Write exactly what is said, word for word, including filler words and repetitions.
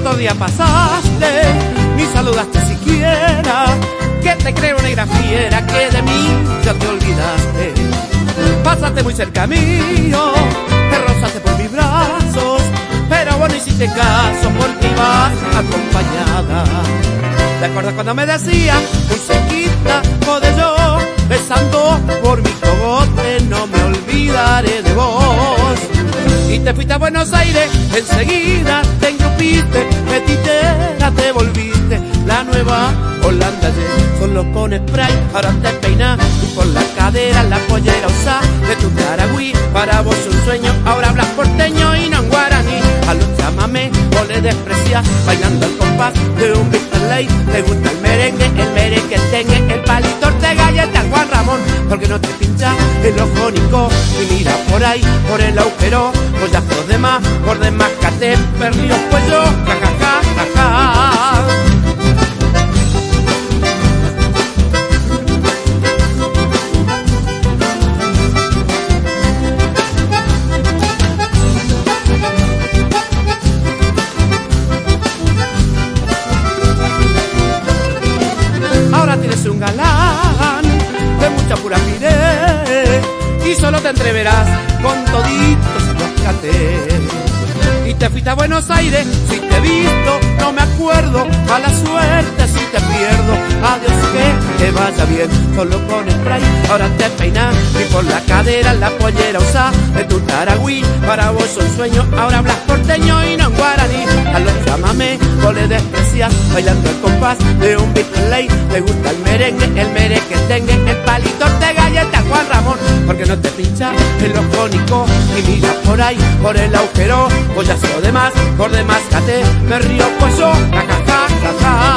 otro día pasaste, ni saludaste siquiera. Que te creo negra fiera, que de mí ya te olvidaste. Pasaste muy cerca mío, te rozaste por mis brazos, pero vos no hiciste caso porque ibas acompañada. ¿Te acuerdas cuando me decías, muy cerquita, joder yo, besando por mi cogote, no me olvidaré de vos? Y te fuiste a Buenos Aires, enseguida te engrupiste, metitera te volviste, la nueva Holanda ye, solo con spray, ahora te peinas, tú por la cadera, la pollera usá, de tu caragüí, para vos un sueño, ahora hablas porteño y no en guaraní, a los chamamé, vos le desprecias, bailando al compás de un Víctor Ley, te gusta el merengue, el merengue tengue, el palito Ortega y el tal Juan Ramón, porque no te pincha el ojo Nico, y mira por ahí, por el agujero, pues ya por demás, por demás cate, perdidos pues yo, jajaja, jajaja. Ahora tienes un galán de mucha pura avidez y solo te entreverás con toditos los catés. Y te fuiste a Buenos Aires, si te he visto, no me acuerdo, mala suerte si te pierdo, adiós que te vaya bien, solo con spray, ahora te peinas y por la cadera la pollera usá, de tu taragüí, para vos un sueño, ahora hablas porteño y no en guaraní, a los chamamé, vos le desprecias, bailando el compás de un Víctor Ley, te gusta el merengue, el merengue tengue, el palito Ortega y el tal Juan Ramón, porque no te pincha el ojo Nico, y mira por ahí, por el agujero, pues ya sé lo demás, por demás cate, me río pues yo, jajaja, jajaja.